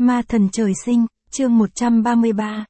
Ma thần trời sinh, chương 133,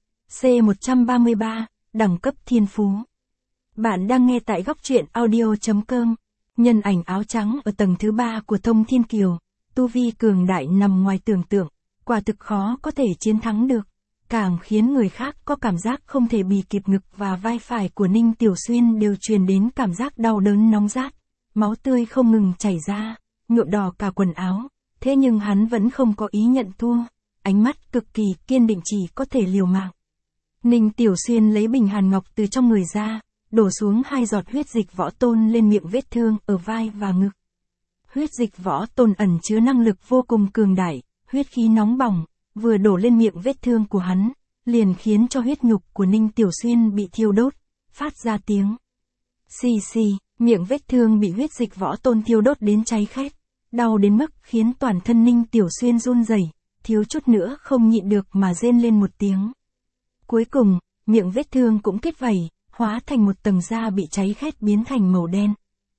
C133, đẳng cấp thiên phú. Bạn đang nghe tại góc truyện audio.com. Nhân ảnh áo trắng ở tầng thứ 3 của Thông Thiên Kiều, tu vi cường đại nằm ngoài tưởng tượng, quả thực khó có thể chiến thắng được, càng khiến người khác có cảm giác không thể bì kịp. Ngực và vai phải của Ninh Tiểu Xuyên đều truyền đến cảm giác đau đớn nóng rát, máu tươi không ngừng chảy ra, nhuộm đỏ cả quần áo, thế nhưng hắn vẫn không có ý nhận thua, ánh mắt cực kỳ kiên định chỉ có thể liều mạng. Ninh Tiểu Xuyên lấy bình hàn ngọc từ trong người ra, đổ xuống 2 giọt huyết dịch võ tôn lên miệng vết thương ở vai và ngực. Huyết dịch võ tôn ẩn chứa năng lực vô cùng cường đại, huyết khí nóng bỏng, vừa đổ lên miệng vết thương của hắn, liền khiến cho huyết nhục của Ninh Tiểu Xuyên bị thiêu đốt, phát ra tiếng xì xì, miệng vết thương bị huyết dịch võ tôn thiêu đốt đến cháy khét, đau đến mức khiến toàn thân Ninh Tiểu Xuyên run rẩy, thiếu chút nữa không nhịn được mà rên lên một tiếng. Cuối cùng, miệng vết thương cũng kết vảy, hóa thành một tầng da bị cháy khét biến thành màu đen.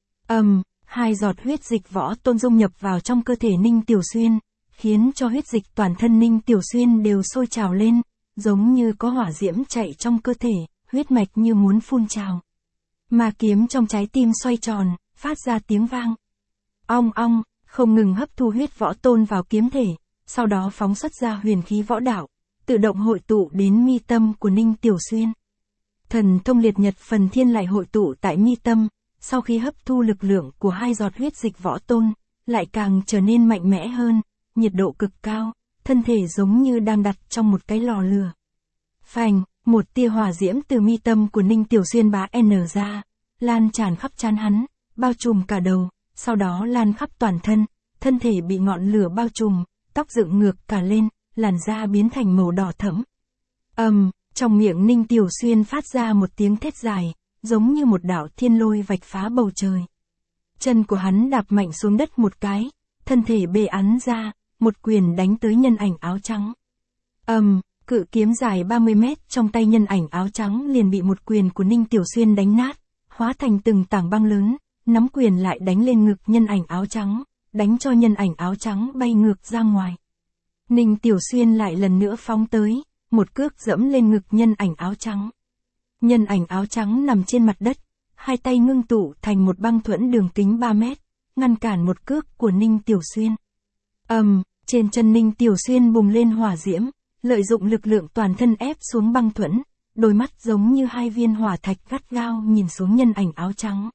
2 giọt huyết dịch võ tôn dung nhập vào trong cơ thể Ninh Tiểu Xuyên, khiến cho huyết dịch toàn thân Ninh Tiểu Xuyên đều sôi trào lên, giống như có hỏa diễm chạy trong cơ thể, huyết mạch như muốn phun trào. Ma kiếm trong trái tim xoay tròn, phát ra tiếng vang. Ong ong, không ngừng hấp thu huyết võ tôn vào kiếm thể, sau đó phóng xuất ra huyền khí võ đạo, tự động hội tụ đến mi tâm của Ninh Tiểu Xuyên. Thần thông liệt nhật phần thiên lại hội tụ tại mi tâm, sau khi hấp thu lực lượng của 2 giọt huyết dịch võ tôn, lại càng trở nên mạnh mẽ hơn, nhiệt độ cực cao, thân thể giống như đang đặt trong một cái lò lửa. Phành, một tia hỏa diễm từ mi tâm của Ninh Tiểu Xuyên bá n ra, lan tràn khắp trán hắn, bao trùm cả đầu, sau đó lan khắp toàn thân, thân thể bị ngọn lửa bao trùm, tóc dựng ngược cả lên, làn da biến thành màu đỏ thẫm. Trong miệng Ninh Tiểu Xuyên phát ra một tiếng thét dài, giống như một đạo thiên lôi vạch phá bầu trời. Chân của hắn đạp mạnh xuống đất một cái, thân thể bê ắn ra, một quyền đánh tới nhân ảnh áo trắng. Cự kiếm dài 30 mét trong tay nhân ảnh áo trắng liền bị một quyền của Ninh Tiểu Xuyên đánh nát, hóa thành từng tảng băng lớn, nắm quyền lại đánh lên ngực nhân ảnh áo trắng, đánh cho nhân ảnh áo trắng bay ngược ra ngoài. Ninh Tiểu Xuyên lại lần nữa phóng tới, một cước dẫm lên ngực nhân ảnh áo trắng. Nhân ảnh áo trắng nằm trên mặt đất, hai tay ngưng tụ thành một băng thuẫn đường kính 3 mét, ngăn cản một cước của Ninh Tiểu Xuyên. Trên chân Ninh Tiểu Xuyên bùng lên hỏa diễm, lợi dụng lực lượng toàn thân ép xuống băng thuẫn, đôi mắt giống như 2 viên hỏa thạch gắt gao nhìn xuống nhân ảnh áo trắng.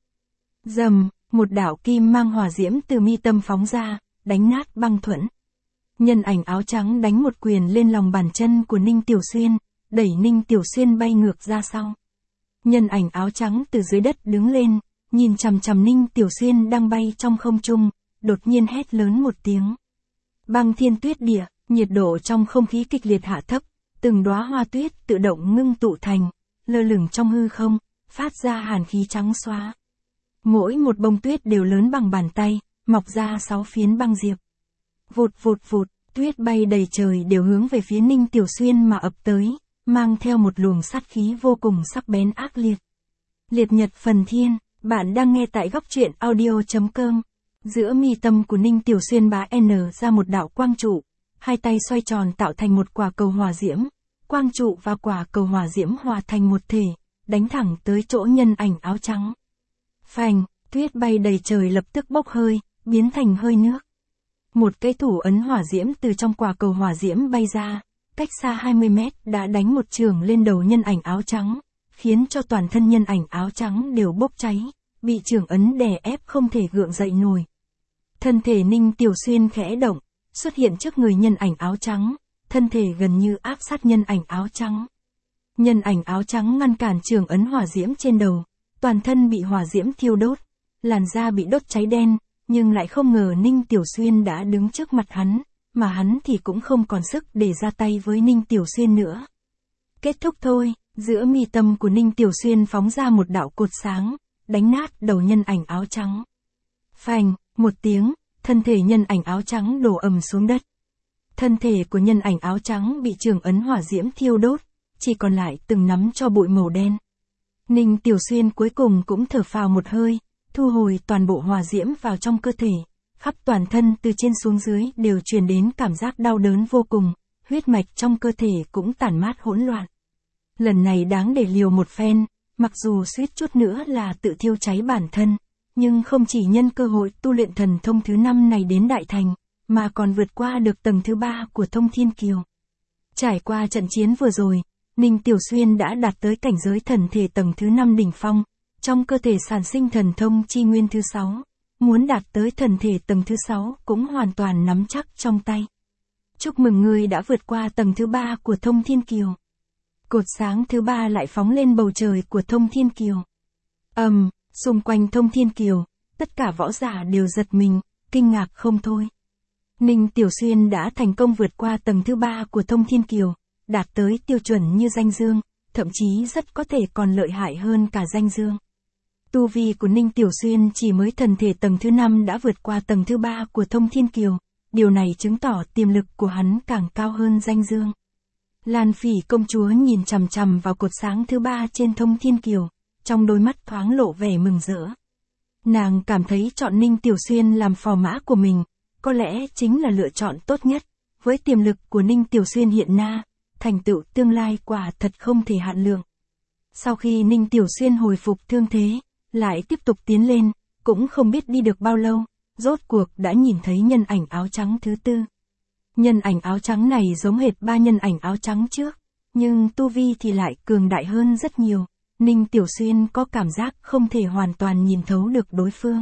Rầm, một đạo kim mang hỏa diễm từ mi tâm phóng ra, đánh nát băng thuẫn. Nhân ảnh áo trắng đánh một quyền lên lòng bàn chân của Ninh Tiểu Xuyên, đẩy Ninh Tiểu Xuyên bay ngược ra sau. Nhân ảnh áo trắng từ dưới đất đứng lên, nhìn chằm chằm Ninh Tiểu Xuyên đang bay trong không trung, đột nhiên hét lớn một tiếng. Băng thiên tuyết địa, nhiệt độ trong không khí kịch liệt hạ thấp, từng đóa hoa tuyết tự động ngưng tụ thành, lơ lửng trong hư không, phát ra hàn khí trắng xóa. Mỗi một bông tuyết đều lớn bằng bàn tay, mọc ra 6 phiến băng diệp. Vụt vụt vụt, tuyết bay đầy trời đều hướng về phía Ninh Tiểu Xuyên mà ập tới, mang theo một luồng sát khí vô cùng sắc bén ác liệt. Liệt nhật phần thiên, bạn đang nghe tại góc truyện audio.com. Giữa mi tâm của Ninh Tiểu Xuyên bá n ra một đạo quang trụ, 2 tay xoay tròn tạo thành một quả cầu hỏa diễm, quang trụ và quả cầu hỏa diễm hòa thành một thể, đánh thẳng tới chỗ nhân ảnh áo trắng. Phành, tuyết bay đầy trời lập tức bốc hơi, biến thành hơi nước. Một cái thủ ấn hỏa diễm từ trong quả cầu hỏa diễm bay ra, cách xa 20 mét đã đánh một chưởng lên đầu nhân ảnh áo trắng, khiến cho toàn thân nhân ảnh áo trắng đều bốc cháy, bị chưởng ấn đè ép không thể gượng dậy nổi. Thân thể Ninh Tiểu Xuyên khẽ động, xuất hiện trước người nhân ảnh áo trắng, thân thể gần như áp sát nhân ảnh áo trắng. Nhân ảnh áo trắng ngăn cản chưởng ấn hỏa diễm trên đầu, toàn thân bị hỏa diễm thiêu đốt, làn da bị đốt cháy đen, nhưng lại không ngờ Ninh Tiểu Xuyên đã đứng trước mặt hắn, mà hắn thì cũng không còn sức để ra tay với Ninh Tiểu Xuyên nữa. Kết thúc thôi, giữa mi tâm của Ninh Tiểu Xuyên phóng ra một đạo cột sáng, đánh nát đầu nhân ảnh áo trắng. Phành, một tiếng, thân thể nhân ảnh áo trắng đổ ầm xuống đất. Thân thể của nhân ảnh áo trắng bị chưởng ấn hỏa diễm thiêu đốt, chỉ còn lại từng nắm tro bụi màu đen. Ninh Tiểu Xuyên cuối cùng cũng thở phào một hơi, thu hồi toàn bộ hỏa diễm vào trong cơ thể, khắp toàn thân từ trên xuống dưới đều truyền đến cảm giác đau đớn vô cùng, huyết mạch trong cơ thể cũng tản mát hỗn loạn. Lần này đáng để liều một phen, mặc dù suýt chút nữa là tự thiêu cháy bản thân, nhưng không chỉ nhân cơ hội tu luyện thần thông thứ 5 này đến đại thành, mà còn vượt qua được tầng thứ 3 của Thông Thiên Kiều. Trải qua trận chiến vừa rồi, Ninh Tiểu Xuyên đã đạt tới cảnh giới thần thể tầng thứ 5 đỉnh phong, trong cơ thể sản sinh thần thông chi nguyên thứ 6, muốn đạt tới thần thể tầng thứ 6 cũng hoàn toàn nắm chắc trong tay. Chúc mừng ngươi đã vượt qua tầng thứ 3 của Thông Thiên Kiều. Cột sáng thứ 3 lại phóng lên bầu trời của Thông Thiên Kiều. Xung quanh Thông Thiên Kiều, tất cả võ giả đều giật mình, kinh ngạc không thôi. Ninh Tiểu Xuyên đã thành công vượt qua tầng thứ 3 của Thông Thiên Kiều, đạt tới tiêu chuẩn như danh dương, thậm chí rất có thể còn lợi hại hơn cả danh dương. Tu vi của Ninh Tiểu Xuyên chỉ mới thần thể tầng thứ 5 đã vượt qua tầng thứ 3 của Thông Thiên Kiều, điều này chứng tỏ tiềm lực của hắn càng cao hơn danh dương. Lan Phỉ công chúa nhìn chằm chằm vào cột sáng thứ 3 trên Thông Thiên Kiều, trong đôi mắt thoáng lộ vẻ mừng rỡ. Nàng cảm thấy chọn Ninh Tiểu Xuyên làm phò mã của mình, có lẽ chính là lựa chọn tốt nhất, với tiềm lực của Ninh Tiểu Xuyên hiện na, thành tựu tương lai quả thật không thể hạn lượng. Sau khi Ninh Tiểu Xuyên hồi phục thương thế, lại tiếp tục tiến lên, cũng không biết đi được bao lâu, rốt cuộc đã nhìn thấy nhân ảnh áo trắng thứ 4. Nhân ảnh áo trắng này giống hệt 3 nhân ảnh áo trắng trước, nhưng tu vi thì lại cường đại hơn rất nhiều. Ninh Tiểu Xuyên có cảm giác không thể hoàn toàn nhìn thấu được đối phương.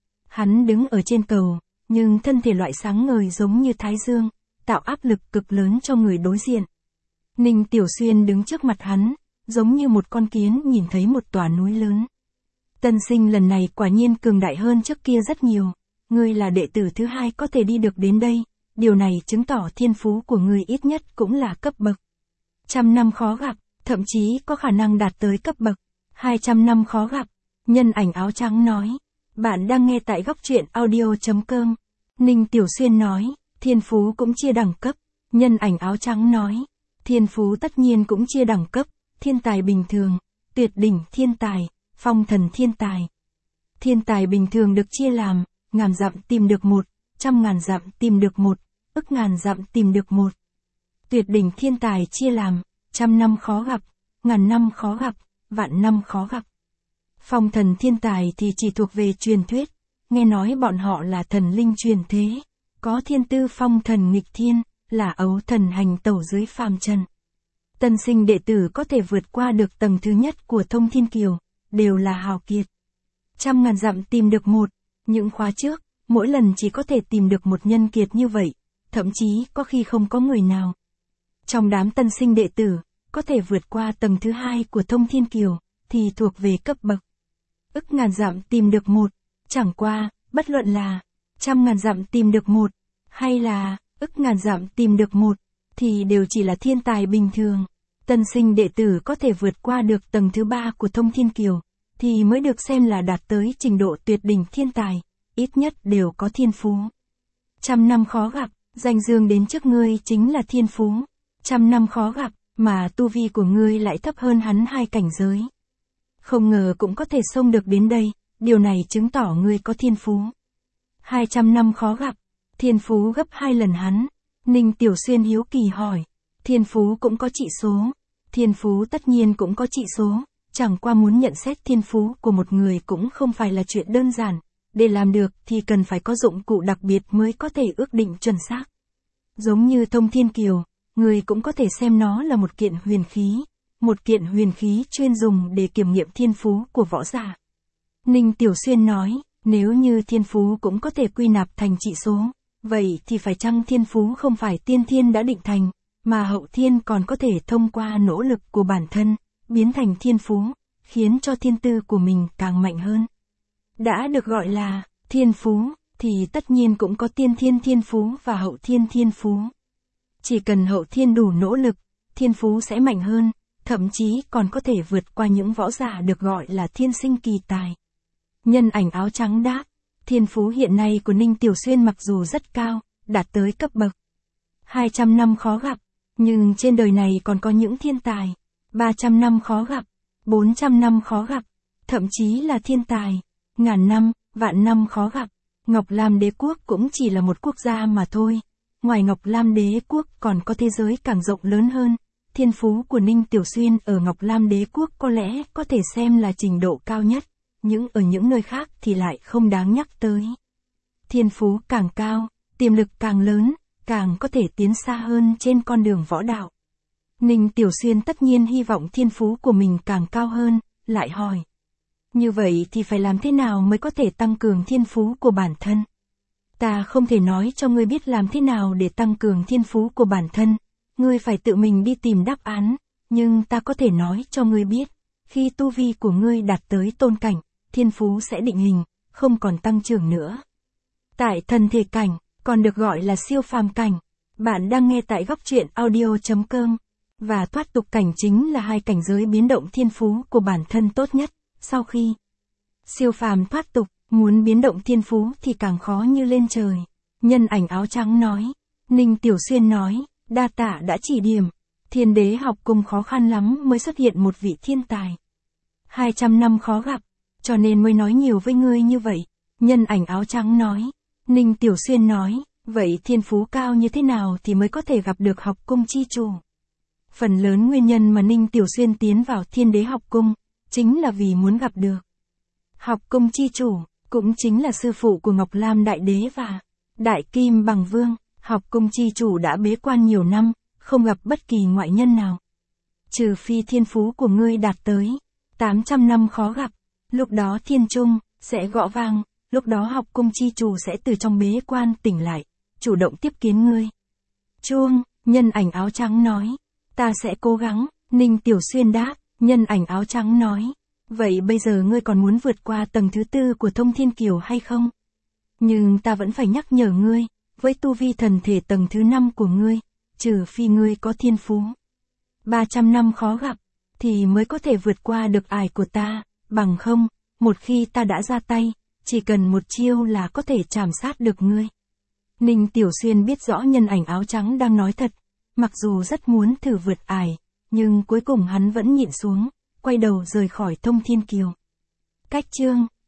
Hắn đứng ở trên cầu, nhưng thân thể loại sáng ngời giống như thái dương, tạo áp lực cực lớn cho người đối diện. Ninh Tiểu Xuyên đứng trước mặt hắn, giống như một con kiến nhìn thấy một tòa núi lớn. Tân sinh lần này quả nhiên cường đại hơn trước kia rất nhiều, ngươi là đệ tử thứ 2 có thể đi được đến đây, điều này chứng tỏ thiên phú của ngươi ít nhất cũng là cấp bậc 100 năm khó gặp, thậm chí có khả năng đạt tới cấp bậc 200 năm khó gặp. Nhân ảnh áo trắng nói, bạn đang nghe tại góc truyện audio.com. Ninh Tiểu Xuyên nói, thiên phú cũng chia đẳng cấp. Nhân ảnh áo trắng nói, thiên phú tất nhiên cũng chia đẳng cấp, thiên tài bình thường, tuyệt đỉnh thiên tài, phong thần thiên tài. Thiên tài bình thường được chia làm, ngàn dặm tìm được 1, 100.000 dặm tìm được 1, ức ngàn dặm tìm được 1. Tuyệt đỉnh thiên tài chia làm, 100 năm khó gặp, 1000 năm khó gặp, vạn năm khó gặp. Phong thần thiên tài thì chỉ thuộc về truyền thuyết, nghe nói bọn họ là thần linh truyền thế, có thiên tư phong thần nghịch thiên, là ấu thần hành tẩu dưới phàm trần. Tân sinh đệ tử có thể vượt qua được tầng thứ nhất của Thông Thiên Kiều, đều là hào kiệt. 100.000 dặm tìm được 1, những khóa trước, mỗi lần chỉ có thể tìm được một nhân kiệt như vậy, thậm chí có khi không có người nào. Trong đám tân sinh đệ tử, có thể vượt qua tầng thứ 2 của Thông Thiên Kiều, thì thuộc về cấp bậc ức ngàn dặm tìm được 1, chẳng qua, bất luận là 100.000 dặm tìm được 1, hay là ức ngàn dặm tìm được 1, thì đều chỉ là thiên tài bình thường. Tân sinh đệ tử có thể vượt qua được tầng thứ 3 của Thông Thiên Kiều, thì mới được xem là đạt tới trình độ tuyệt đỉnh thiên tài, ít nhất đều có thiên phú. 100 năm khó gặp, danh dương đến trước ngươi chính là thiên phú. 100 năm khó gặp, mà tu vi của ngươi lại thấp hơn hắn 2 cảnh giới. Không ngờ cũng có thể xông được đến đây, điều này chứng tỏ ngươi có thiên phú. 200 năm khó gặp, thiên phú gấp 2 lần hắn. Ninh Tiểu Xuyên hiếu kỳ hỏi, thiên phú cũng có trị số. Thiên phú tất nhiên cũng có trị số, chẳng qua muốn nhận xét thiên phú của một người cũng không phải là chuyện đơn giản, để làm được thì cần phải có dụng cụ đặc biệt mới có thể ước định chuẩn xác. Giống như Thông Thiên Kiều, người cũng có thể xem nó là một kiện huyền khí chuyên dùng để kiểm nghiệm thiên phú của võ giả. Ninh Tiểu Xuyên nói, nếu như thiên phú cũng có thể quy nạp thành trị số, vậy thì phải chăng thiên phú không phải tiên thiên đã định thành, mà hậu thiên còn có thể thông qua nỗ lực của bản thân, biến thành thiên phú, khiến cho thiên tư của mình càng mạnh hơn. Đã được gọi là thiên phú, thì tất nhiên cũng có tiên thiên thiên phú và hậu thiên thiên phú. Chỉ cần hậu thiên đủ nỗ lực, thiên phú sẽ mạnh hơn, thậm chí còn có thể vượt qua những võ giả được gọi là thiên sinh kỳ tài. Nhân ảnh áo trắng đáp, thiên phú hiện nay của Ninh Tiểu Xuyên mặc dù rất cao, đạt tới cấp bậc 200 năm khó gặp, nhưng trên đời này còn có những thiên tài 300 năm khó gặp, 400 năm khó gặp, thậm chí là thiên tài 1000 năm, vạn năm khó gặp. Ngọc Lam Đế quốc cũng chỉ là một quốc gia mà thôi, ngoài Ngọc Lam Đế Quốc còn có thế giới càng rộng lớn hơn. Thiên phú của Ninh Tiểu Xuyên ở Ngọc Lam Đế Quốc có lẽ có thể xem là trình độ cao nhất, nhưng ở những nơi khác thì lại không đáng nhắc tới. Thiên phú càng cao, tiềm lực càng lớn, càng có thể tiến xa hơn trên con đường võ đạo. Ninh Tiểu Xuyên tất nhiên hy vọng thiên phú của mình càng cao hơn, lại hỏi. Như vậy thì phải làm thế nào mới có thể tăng cường thiên phú của bản thân? Ta không thể nói cho ngươi biết làm thế nào để tăng cường thiên phú của bản thân, ngươi phải tự mình đi tìm đáp án, nhưng ta có thể nói cho ngươi biết, khi tu vi của ngươi đạt tới tôn cảnh, thiên phú sẽ định hình, không còn tăng trưởng nữa. Tại thần thể cảnh, còn được gọi là siêu phàm cảnh, bạn đang nghe tại góc truyện audio.com, và thoát tục cảnh chính là hai cảnh giới biến động thiên phú của bản thân tốt nhất, sau khi siêu phàm thoát tục, muốn biến động thiên phú thì càng khó như lên trời. Nhân ảnh áo trắng nói, Ninh Tiểu Xuyên nói, đa tạ đã chỉ điểm, Thiên Đế học cung khó khăn lắm mới xuất hiện một vị thiên tài. 200 năm khó gặp, cho nên mới nói nhiều với ngươi như vậy. Nhân ảnh áo trắng nói, Ninh Tiểu Xuyên nói, vậy thiên phú cao như thế nào thì mới có thể gặp được học cung chi chủ? Phần lớn nguyên nhân mà Ninh Tiểu Xuyên tiến vào Thiên Đế học cung, chính là vì muốn gặp được học cung chi chủ, cũng chính là sư phụ của Ngọc Lam Đại Đế và Đại Kim Bằng Vương. Học cung chi chủ đã bế quan nhiều năm, không gặp bất kỳ ngoại nhân nào. Trừ phi thiên phú của ngươi đạt tới 800 năm khó gặp, lúc đó thiên trung sẽ gõ vang, lúc đó học cung chi chủ sẽ từ trong bế quan tỉnh lại, chủ động tiếp kiến ngươi. Chuông, nhân ảnh áo trắng nói, ta sẽ cố gắng. Ninh Tiểu Xuyên đáp, nhân ảnh áo trắng nói, vậy bây giờ ngươi còn muốn vượt qua tầng thứ 4 của Thông Thiên Kiều hay không? Nhưng ta vẫn phải nhắc nhở ngươi, với tu vi thần thể tầng thứ 5 của ngươi, trừ phi ngươi có thiên phú 300 năm khó gặp, thì mới có thể vượt qua được ải của ta, bằng không, một khi ta đã ra tay, chỉ cần một chiêu là có thể chảm sát được ngươi. Ninh Tiểu Xuyên biết rõ nhân ảnh áo trắng đang nói thật, mặc dù rất muốn thử vượt ải, nhưng cuối cùng hắn vẫn nhịn xuống, quay đầu rời khỏi Thông Thiên Kiều. Cách chương